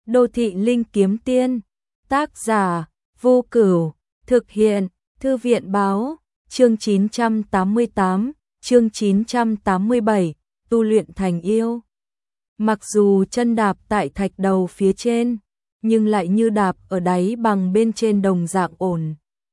Đô thị linh kiếm tiên, tác giả, Vô Cửu, thực hiện, Thư viện báo, chương 988, chương 987, tu luyện thành yêu. Mặc dù chân đạp tại thạch đầu phía trên, nhưng lại như đạp ở đáy bằng bên trên đồng dạng ổn.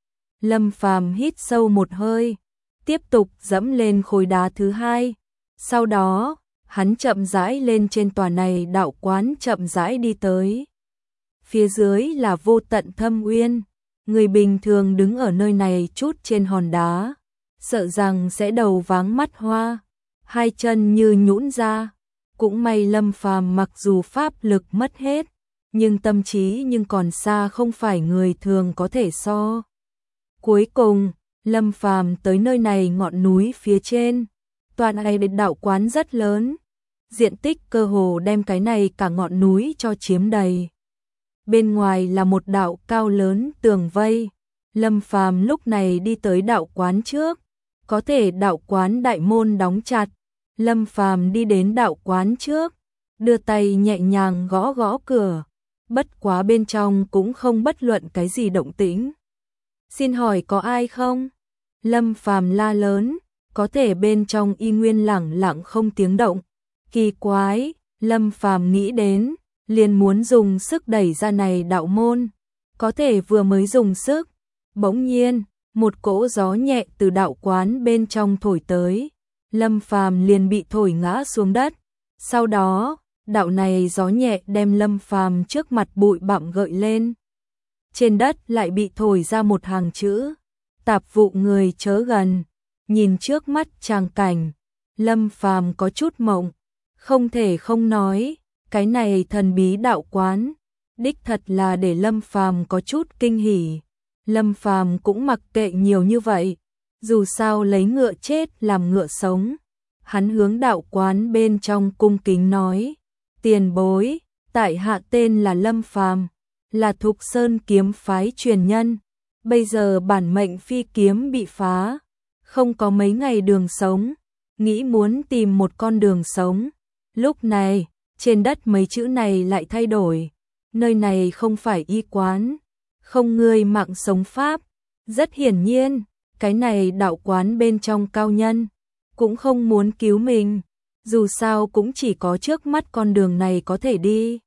Lâm Phàm hít sâu một hơi, tiếp tục dẫm lên khối đá thứ hai. Sau đó, hắn chậm rãi lên trên tòa này đạo quán, chậm rãi đi tới. Phía dưới là vô tận thâm uyên, người bình thường đứng ở nơi này chút trên hòn đá, sợ rằng sẽ đầu váng mắt hoa, hai chân như nhũn ra. Cũng may Lâm Phàm mặc dù pháp lực mất hết, nhưng tâm trí nhưng còn xa không phải người thường có thể so. Cuối cùng, Lâm Phàm tới nơi này ngọn núi phía trên, tòa này đạo quán rất lớn, diện tích cơ hồ đem cái này cả ngọn núi cho chiếm đầy. Bên ngoài là một đạo cao lớn tường vây. Lâm Phàm lúc này đi tới đạo quán trước, có thể đạo quán đại môn đóng chặt. Lâm Phàm đi đến đạo quán trước, đưa tay nhẹ nhàng gõ gõ cửa, bất quá bên trong cũng không bất luận cái gì động tĩnh. "Xin hỏi có ai không?" Lâm Phàm la lớn, có thể bên trong y nguyên lẳng lặng không tiếng động. Kỳ quái, Lâm Phàm nghĩ đến, liền muốn dùng sức đẩy ra này đạo môn, có thể vừa mới dùng sức, bỗng nhiên, một cỗ gió nhẹ từ đạo quán bên trong thổi tới, Lâm Phàm liền bị thổi ngã xuống đất. Sau đó, đạo này gió nhẹ đem Lâm Phàm trước mặt bụi bặm gợi lên. Trên đất lại bị thổi ra một hàng chữ: "Tạp vụ người chớ gần." Nhìn trước mắt tràng cảnh, Lâm Phàm có chút mộng, không thể không nói, cái này thần bí đạo quán, đích thật là để Lâm Phàm có chút kinh hỉ. Lâm Phàm cũng mặc kệ nhiều như vậy, dù sao lấy ngựa chết làm ngựa sống. Hắn hướng đạo quán bên trong cung kính nói: "Tiền bối, tại hạ tên là Lâm Phàm, là Thục Sơn kiếm phái truyền nhân. Bây giờ bản mệnh phi kiếm bị phá, không có mấy ngày đường sống, nghĩ muốn tìm một con đường sống." Lúc này, trên đất mấy chữ này lại thay đổi. Nơi này không phải y quán, không ngươi mạng sống pháp. Rất hiển nhiên, cái này đạo quán bên trong cao nhân cũng không muốn cứu mình, dù sao cũng chỉ có trước mắt con đường này có thể đi.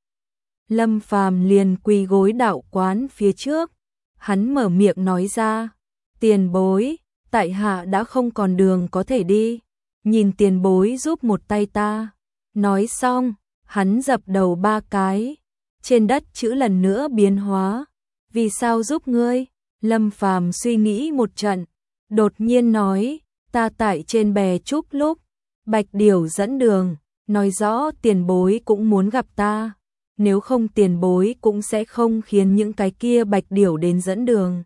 Lâm Phàm liền quỳ gối đạo quán phía trước, hắn mở miệng nói ra: "Tiền bối, tại hạ đã không còn đường có thể đi, nhìn tiền bối giúp một tay ta." Nói xong, hắn dập đầu 3 cái, trên đất chữ lần nữa biến hóa. "Vì sao giúp ngươi?" Lâm Phàm suy nghĩ một trận, đột nhiên nói: "Ta tại trên bè trúc lúc, bạch điểu dẫn đường, nói rõ tiền bối cũng muốn gặp ta, nếu không tiền bối cũng sẽ không khiến những cái kia bạch điểu đến dẫn đường."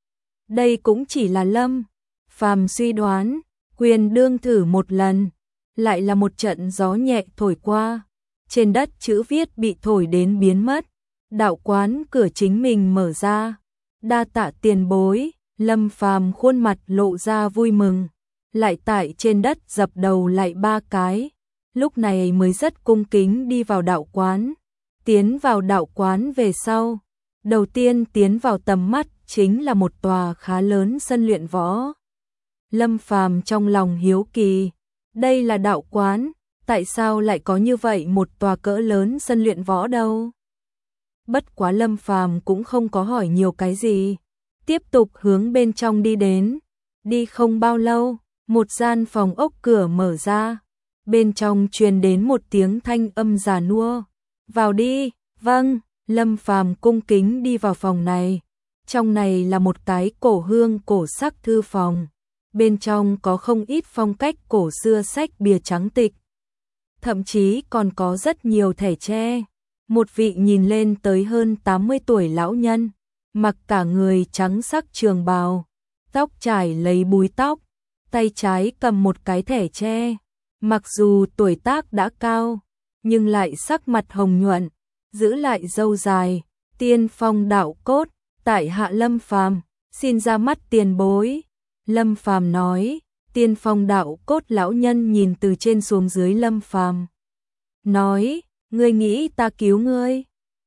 Đây cũng chỉ là Lâm Phàm suy đoán, quyền đương thử một lần, lại là một trận gió nhẹ thổi qua, trên đất chữ viết bị thổi đến biến mất. Đạo quán cửa chính mình mở ra. "Đa tạ tiền bối." Lâm Phàm khuôn mặt lộ ra vui mừng, lại tại trên đất dập đầu lại 3 cái, lúc này mới rất cung kính đi vào đạo quán. Tiến vào đạo quán về sau, đầu tiên tiến vào tầm mắt chính là một tòa khá lớn sân luyện võ. Lâm Phàm trong lòng hiếu kỳ, đây là đạo quán, tại sao lại có như vậy một tòa cỡ lớn sân luyện võ đâu? Bất quá Lâm Phàm cũng không có hỏi nhiều cái gì, tiếp tục hướng bên trong đi đến. Đi không bao lâu, một gian phòng ốc cửa mở ra, bên trong truyền đến một tiếng thanh âm già nua: "Vào đi." "Vâng." Lâm Phàm cung kính đi vào phòng này. Trong này là một cái cổ hương cổ sắc thư phòng, bên trong có không ít phong cách cổ xưa sách bìa trắng tịch, thậm chí còn có rất nhiều thẻ tre. Một vị nhìn lên tới hơn 80 tuổi lão nhân, mặc cả người trắng sắc trường bào, tóc trải lấy búi tóc, tay trái cầm một cái thẻ tre. Mặc dù tuổi tác đã cao, nhưng lại sắc mặt hồng nhuận, giữ lại râu dài. "Tiên phong đạo cốt, tại hạ Lâm Phàm, xin ra mắt tiền bối." Lâm Phàm nói. Tiên phong đạo cốt lão nhân nhìn từ trên xuống dưới Lâm Phàm, nói: "Ngươi nghĩ ta cứu ngươi?"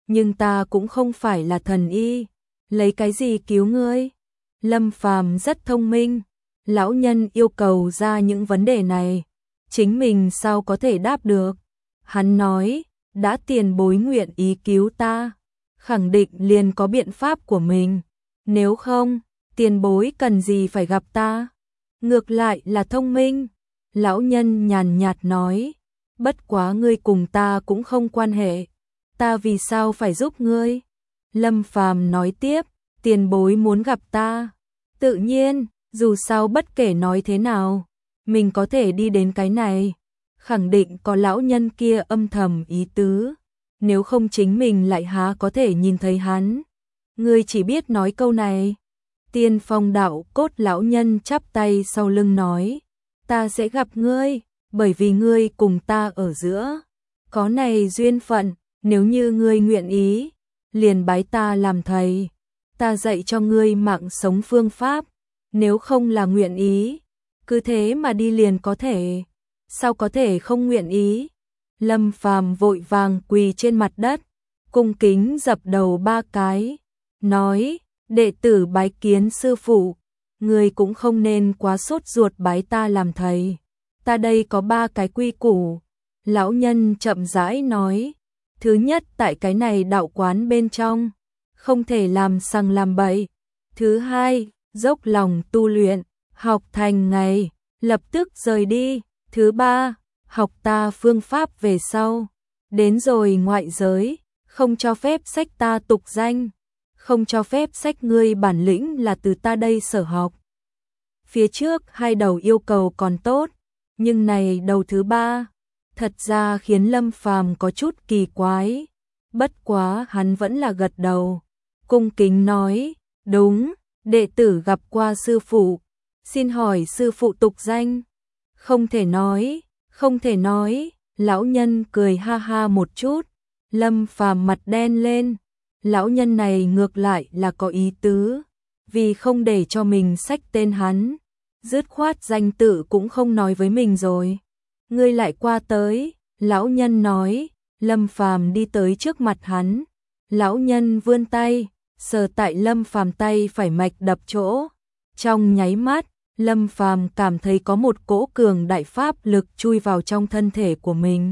nhưng ta cũng không phải là thần y, lấy cái gì cứu ngươi? Lâm Phàm rất thông minh, lão nhân yêu cầu ra những vấn đề này, chính mình sao có thể đáp được. Hắn nói, đã tiền bối nguyện ý cứu ta, khẳng định liền có biện pháp của mình, nếu không, tiền bối cần gì phải gặp ta? Ngược lại là thông minh. Lão nhân nhàn nhạt nói, bất quá ngươi cùng ta cũng không quan hệ, ta vì sao phải giúp ngươi? Lâm Phàm nói tiếp, tiền bối muốn gặp ta, tự nhiên, dù sao bất kể nói thế nào, mình có thể đi đến cái này, khẳng định có lão nhân kia âm thầm ý tứ, nếu không chính mình lại há có thể nhìn thấy hắn. Ngươi chỉ biết nói câu này. Tiên Phong Đạo Cốt lão nhân chắp tay sau lưng nói, ta sẽ gặp ngươi, bởi vì ngươi cùng ta ở giữa có này duyên phận, nếu như ngươi nguyện ý, liền bái ta làm thầy, ta dạy cho ngươi mạng sống phương pháp, nếu không là nguyện ý, cứ thế mà đi liền có thể, sao có thể không nguyện ý? Lâm Phàm vội vàng quỳ trên mặt đất, cung kính dập đầu 3 cái, nói, đệ tử bái kiến sư phụ, người cũng không nên quá sốt ruột bái ta làm thầy, ta đây có 3 cái quy củ. Lão nhân chậm rãi nói, thứ nhất tại cái này đạo quán bên trong, không thể làm sằng làm bậy, thứ hai, dốc lòng tu luyện, học thành ngày, lập tức rời đi, thứ ba, học ta phương pháp về sau, đến rồi ngoại giới, không cho phép sách ta tục danh, không cho phép sách ngươi bản lĩnh là từ ta đây sở học. Phía trước 2 đầu yêu cầu còn tốt, nhưng này đầu thứ 3, thật ra khiến Lâm Phàm có chút kỳ quái, bất quá hắn vẫn là gật đầu, cung kính nói, đúng, đệ tử gặp qua sư phụ, xin hỏi sư phụ tục danh? Không thể nói, không thể nói, lão nhân cười ha ha một chút, Lâm Phàm mặt đen lên, lão nhân này ngược lại là có ý tứ, vì không để cho mình xách tên hắn, dứt khoát danh tự cũng không nói với mình rồi. Ngươi lại qua tới, lão nhân nói, Lâm Phàm đi tới trước mặt hắn, lão nhân vươn tay, sờ tại Lâm Phàm tay phải mạch đập chỗ, trong nháy mắt, Lâm Phàm cảm thấy có một cỗ cường đại pháp lực chui vào trong thân thể của mình.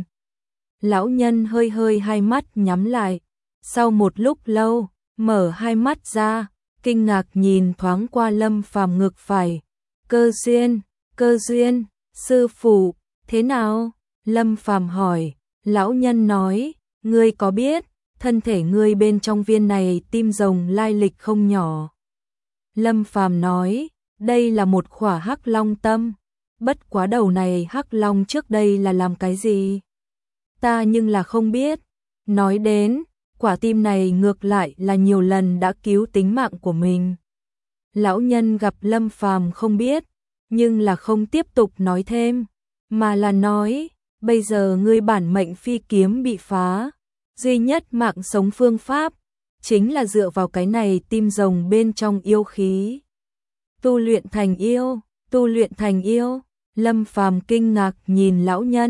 Lão nhân hơi hơi hai mắt nhắm lại, sau một lúc lâu, mở hai mắt ra, kinh ngạc nhìn thoáng qua Lâm Phàm ngực phải. Cơ duyên, sư phụ, thế nào? Lâm Phàm hỏi, lão nhân nói, ngươi có biết, thân thể ngươi bên trong viên này tim rồng lai lịch không nhỏ. Lâm Phàm nói, đây là một khỏa hắc long tâm, bất quá đầu này hắc long trước đây là làm cái gì? Ta nhưng là không biết. Nói đến, quả tim này ngược lại là nhiều lần đã cứu tính mạng của mình. Lão nhân gặp Lâm Phàm không biết, nhưng là không tiếp tục nói thêm, mà là nói, bây giờ ngươi bản mệnh phi kiếm bị phá, duy nhất mạng sống phương pháp, chính là dựa vào cái này tim rồng bên trong yêu khí. Tu luyện thành yêu, Lâm Phàm kinh ngạc nhìn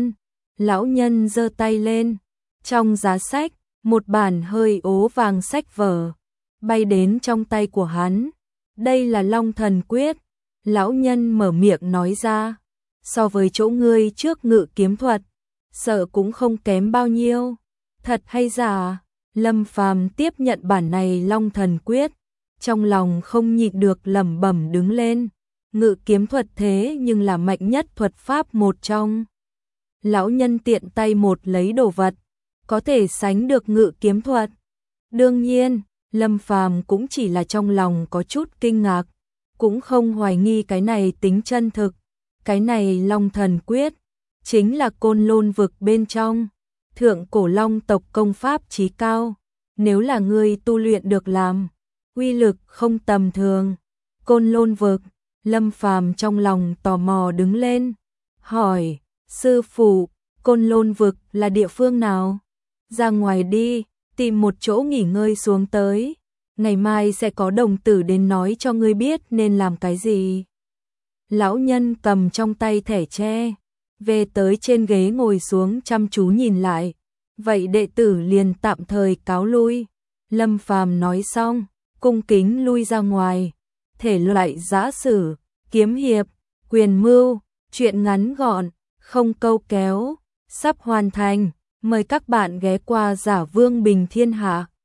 lão nhân giơ tay lên, trong giá sách, một bản hơi ố vàng sách vở, bay đến trong tay của hắn, đây là Long Thần Quyết, lão nhân mở miệng nói ra, so với chỗ ngươi trước ngự kiếm thuật, sợ cũng không kém bao nhiêu, thật hay giả? Lâm Phàm tiếp nhận bản này Long Thần Quyết, trong lòng không nhịn được lẩm bẩm đứng lên, ngự kiếm thuật thế nhưng là mạnh nhất thuật pháp một trong. Lão nhân tiện tay một lấy đồ vật, có thể sánh được ngự kiếm thuật. Đương nhiên, Lâm Phàm cũng chỉ là trong lòng có chút kinh ngạc, cũng không hoài nghi cái này tính chân thực. Cái này Long Thần Quyết, chính là Côn Lôn vực bên trong, thượng cổ long tộc công pháp chí cao, nếu là ngươi tu luyện được làm, uy lực không tầm thường. Côn Lôn vực, Lâm Phàm trong lòng tò mò đứng lên, hỏi, sư phụ, Côn Lôn vực là địa phương nào? Ra ngoài đi, tìm một chỗ nghỉ ngơi xuống tới, ngày mai sẽ có đồng tử đến nói cho ngươi biết nên làm cái gì. Lão nhân cầm trong tay thẻ tre, về tới trên ghế ngồi xuống chăm chú nhìn lại, Vậy đệ tử liền tạm thời cáo lui. Lâm Phàm nói xong, cung kính lui ra ngoài. Thể loại giã sử, kiếm hiệp, quyền mưu, truyện ngắn gọn, không câu kéo, sắp hoàn thành. Mời các bạn ghé qua Giả Vương Bình Thiên Hạ.